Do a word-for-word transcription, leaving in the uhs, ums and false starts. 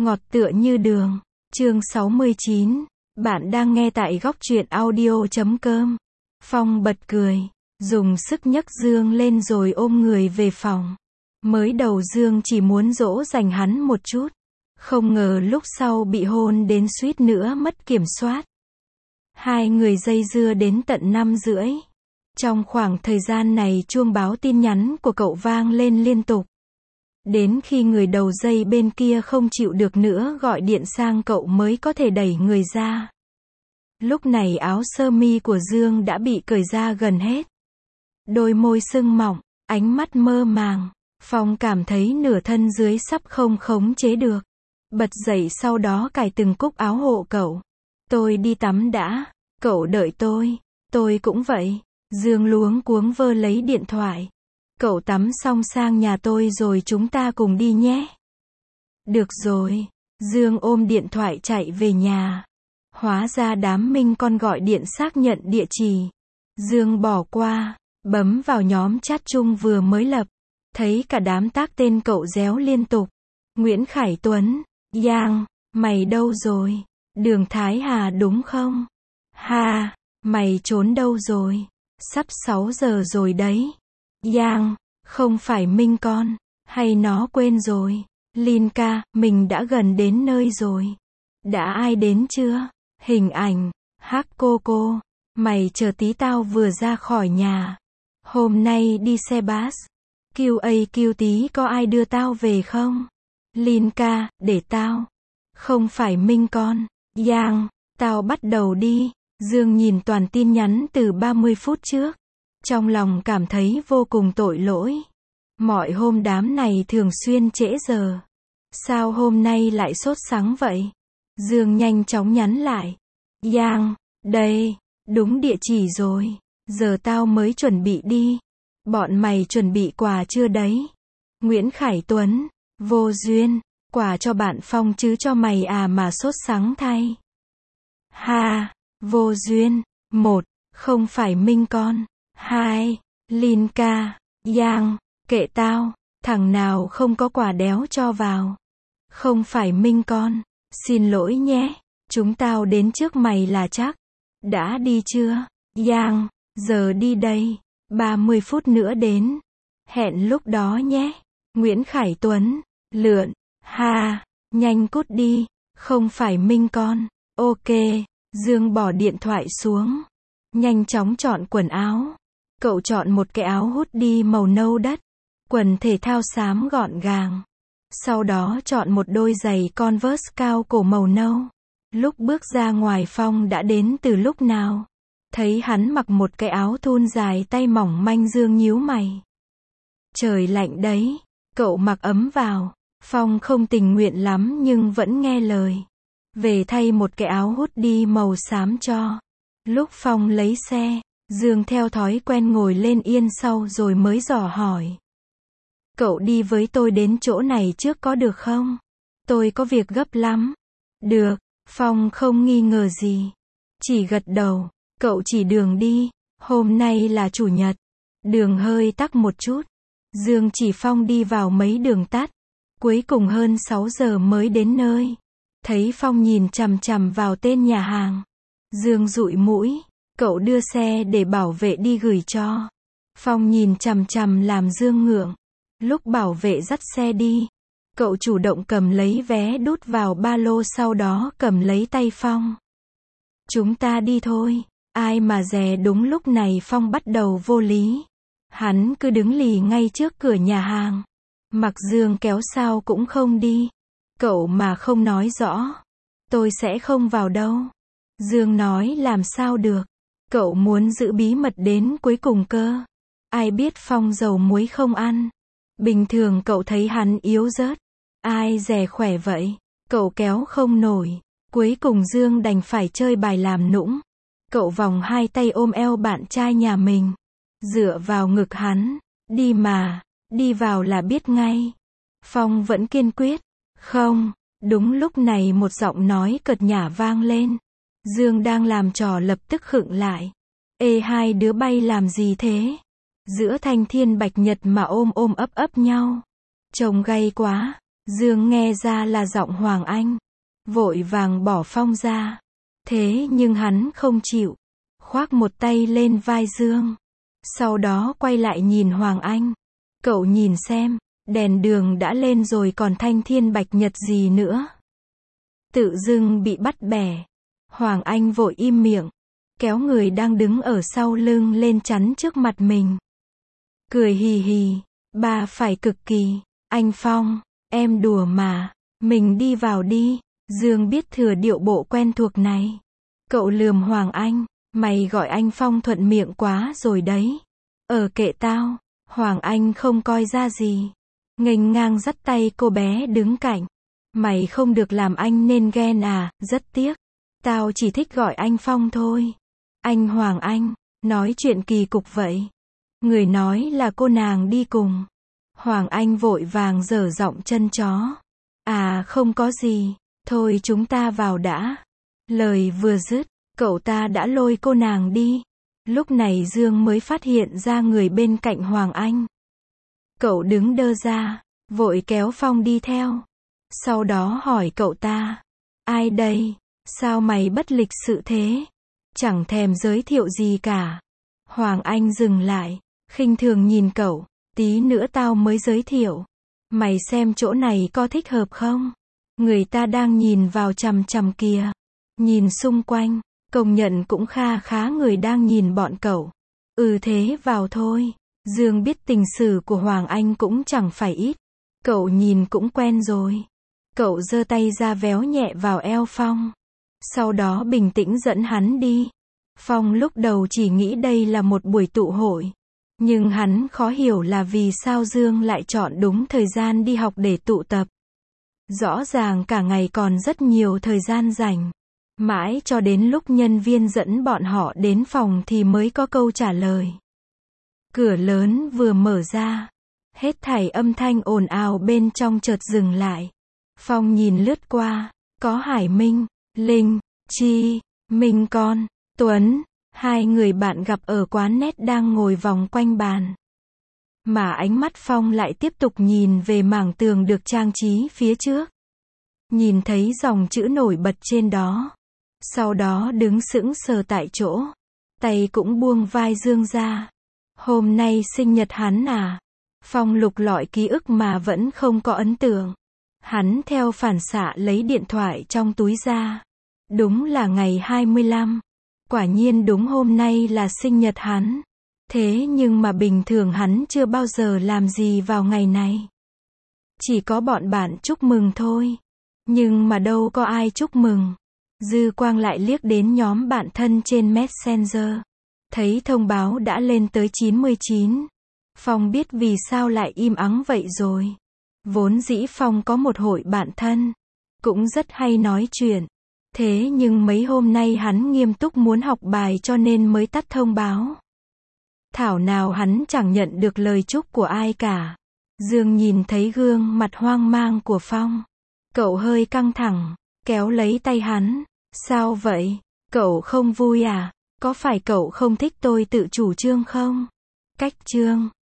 Ngọt tựa như đường. Chương sáu mươi chín. Bạn đang nghe tại góc truyện audio chấm com. Phong bật cười, dùng sức nhấc Dương lên rồi ôm người về phòng. Mới đầu Dương chỉ muốn dỗ dành hắn một chút. Không ngờ lúc sau bị hôn đến suýt nữa mất kiểm soát. Hai người dây dưa đến tận năm rưỡi. Trong khoảng thời gian này chuông báo tin nhắn của cậu vang lên liên tục. Đến khi người đầu dây bên kia không chịu được nữa gọi điện sang cậu mới có thể đẩy người ra. Lúc này áo sơ mi của Dương đã bị cởi ra gần hết. Đôi môi sưng mọng, ánh mắt mơ màng. Phong cảm thấy nửa thân dưới sắp không khống chế được. Bật dậy sau đó cài từng cúc áo hộ cậu. Tôi đi tắm đã, cậu đợi tôi. Tôi cũng vậy. Dương luống cuống vơ lấy điện thoại. Cậu tắm xong sang nhà tôi rồi chúng ta cùng đi nhé. Được rồi. Dương ôm điện thoại chạy về nhà. Hóa ra đám Minh Con gọi điện xác nhận địa chỉ. Dương bỏ qua, bấm vào nhóm chat chung vừa mới lập. Thấy cả đám tác tên cậu réo liên tục. Nguyễn Khải Tuấn, Giang, mày đâu rồi? Đường Thái Hà đúng không? Ha, mày trốn đâu rồi? Sắp sáu giờ rồi đấy. Giang, không phải Minh Con, hay nó quên rồi? Linka, mình đã gần đến nơi rồi. Đã ai đến chưa? Hình ảnh, hắc cô cô, mày chờ tí tao vừa ra khỏi nhà. Hôm nay đi xe bus. Q A Q tí có ai đưa tao về không? Linka, để tao. Không phải Minh Con. Giang, tao bắt đầu đi. Dương nhìn toàn tin nhắn từ ba mươi phút trước. Trong lòng cảm thấy vô cùng tội lỗi. Mọi hôm đám này thường xuyên trễ giờ. Sao hôm nay lại sốt sắng vậy? Dương nhanh chóng nhắn lại. Giang, đây, đúng địa chỉ rồi. Giờ tao mới chuẩn bị đi. Bọn mày chuẩn bị quà chưa đấy? Nguyễn Khải Tuấn, vô duyên, quà cho bạn Phong chứ cho mày à mà sốt sắng thay. Ha, vô duyên. Một, không phải Minh Con. Hai, Linka, Giang, kệ tao, thằng nào không có quà đéo cho vào. Không phải Minh Con, xin lỗi nhé, chúng tao đến trước mày là chắc. Đã đi chưa? Giang, giờ đi đây, ba mươi phút nữa đến. Hẹn lúc đó nhé. Nguyễn Khải Tuấn, lượn, ha, nhanh cút đi, không phải Minh Con. Ok, Dương bỏ điện thoại xuống. Nhanh chóng chọn quần áo. Cậu chọn một cái áo hoodie màu nâu đất. Quần thể thao xám gọn gàng. Sau đó chọn một đôi giày Converse cao cổ màu nâu. Lúc bước ra ngoài Phong đã đến từ lúc nào. Thấy hắn mặc một cái áo thun dài tay mỏng manh Dương nhíu mày. Trời lạnh đấy. Cậu mặc ấm vào. Phong không tình nguyện lắm nhưng vẫn nghe lời. Về thay một cái áo hoodie màu xám cho. Lúc Phong lấy xe, Dương theo thói quen ngồi lên yên sau rồi mới dò hỏi. Cậu đi với tôi đến chỗ này trước có được không? Tôi có việc gấp lắm. Được, Phong không nghi ngờ gì. Chỉ gật đầu, cậu chỉ đường đi, hôm nay là chủ nhật. Đường hơi tắc một chút. Dương chỉ Phong đi vào mấy đường tắt. Cuối cùng hơn sáu giờ mới đến nơi. Thấy Phong nhìn chằm chằm vào tên nhà hàng. Dương dụi mũi, cậu đưa xe để bảo vệ đi gửi cho. Phong nhìn chằm chằm làm Dương ngượng. Lúc bảo vệ dắt xe đi, cậu chủ động cầm lấy vé đút vào ba lô sau đó cầm lấy tay Phong. Chúng ta đi thôi. Ai mà dè đúng lúc này Phong bắt đầu vô lý. Hắn cứ đứng lì ngay trước cửa nhà hàng. Mặc Dương kéo sao cũng không đi. Cậu mà không nói rõ, tôi sẽ không vào đâu. Dương nói làm sao được. Cậu muốn giữ bí mật đến cuối cùng cơ. Ai biết Phong dầu muối không ăn. Bình thường cậu thấy hắn yếu rớt. Ai dè khỏe vậy. Cậu kéo không nổi. Cuối cùng Dương đành phải chơi bài làm nũng. Cậu vòng hai tay ôm eo bạn trai nhà mình. Dựa vào ngực hắn. Đi mà. Đi vào là biết ngay. Phong vẫn kiên quyết. Không. Đúng lúc này một giọng nói cợt nhả vang lên. Dương đang làm trò lập tức khựng lại. Ê hai đứa bay làm gì thế? Giữa thanh thiên bạch nhật mà ôm ôm ấp ấp nhau. Trông gay quá. Dương nghe ra là giọng Hoàng Anh. Vội vàng bỏ Phong ra. Thế nhưng hắn không chịu. Khoác một tay lên vai Dương. Sau đó quay lại nhìn Hoàng Anh. Cậu nhìn xem, đèn đường đã lên rồi còn thanh thiên bạch nhật gì nữa. Tự dưng bị bắt bẻ. Hoàng Anh vội im miệng. Kéo người đang đứng ở sau lưng lên chắn trước mặt mình. Cười hì hì. Bà phải cực kỳ. Anh Phong, em đùa mà. Mình đi vào đi. Dương biết thừa điệu bộ quen thuộc này. Cậu lườm Hoàng Anh. Mày gọi anh Phong thuận miệng quá rồi đấy. Ờ kệ tao. Hoàng Anh không coi ra gì. Nghênh ngang dắt tay cô bé đứng cạnh. Mày không được làm anh nên ghen à, rất tiếc. Tao chỉ thích gọi anh Phong thôi. Anh Hoàng Anh, nói chuyện kỳ cục vậy. Người nói là cô nàng đi cùng. Hoàng Anh vội vàng dở giọng chân chó. À không có gì, thôi chúng ta vào đã. Lời vừa dứt, cậu ta đã lôi cô nàng đi. Lúc này Dương mới phát hiện ra người bên cạnh Hoàng Anh. Cậu đứng đơ ra, vội kéo Phong đi theo. Sau đó hỏi cậu ta. Ai đây? Sao mày bất lịch sự thế? Chẳng thèm giới thiệu gì cả. Hoàng Anh dừng lại, khinh thường nhìn cậu. Tí nữa tao mới giới thiệu. Mày xem chỗ này có thích hợp không? Người ta đang nhìn vào chằm chằm kìa. Nhìn xung quanh, công nhận cũng kha khá người đang nhìn bọn cậu. Ừ thế vào thôi. Dương biết tình sử của Hoàng Anh cũng chẳng phải ít. Cậu nhìn cũng quen rồi. Cậu giơ tay ra véo nhẹ vào eo Phong. Sau đó bình tĩnh dẫn hắn đi. Phong lúc đầu chỉ nghĩ đây là một buổi tụ hội. Nhưng hắn khó hiểu là vì sao Dương lại chọn đúng thời gian đi học để tụ tập. Rõ ràng cả ngày còn rất nhiều thời gian rảnh. Mãi cho đến lúc nhân viên dẫn bọn họ đến phòng thì mới có câu trả lời. Cửa lớn vừa mở ra. Hết thảy âm thanh ồn ào bên trong chợt dừng lại. Phong nhìn lướt qua. Có Hải Minh, Linh, Chi, Minh Con, Tuấn. Hai người bạn gặp ở quán net đang ngồi vòng quanh bàn. Mà ánh mắt Phong lại tiếp tục nhìn về mảng tường được trang trí phía trước. Nhìn thấy dòng chữ nổi bật trên đó. Sau đó đứng sững sờ tại chỗ. Tay cũng buông vai Dương ra. Hôm nay sinh nhật hắn à? Phong lục lọi ký ức mà vẫn không có ấn tượng. Hắn theo phản xạ lấy điện thoại trong túi ra. Đúng là ngày hai mươi lăm. Quả nhiên đúng hôm nay là sinh nhật hắn. Thế nhưng mà bình thường hắn chưa bao giờ làm gì vào ngày này. Chỉ có bọn bạn chúc mừng thôi. Nhưng mà đâu có ai chúc mừng. Dư Quang lại liếc đến nhóm bạn thân trên Messenger. Thấy thông báo đã lên tới chín mươi chín. Phong biết vì sao lại im ắng vậy rồi. Vốn dĩ Phong có một hội bạn thân. Cũng rất hay nói chuyện. Thế nhưng mấy hôm nay hắn nghiêm túc muốn học bài cho nên mới tắt thông báo. Thảo nào hắn chẳng nhận được lời chúc của ai cả. Dương nhìn thấy gương mặt hoang mang của Phong. Cậu hơi căng thẳng, kéo lấy tay hắn. Sao vậy? Cậu không vui à? Có phải cậu không thích tôi tự chủ trương không? Cách trương.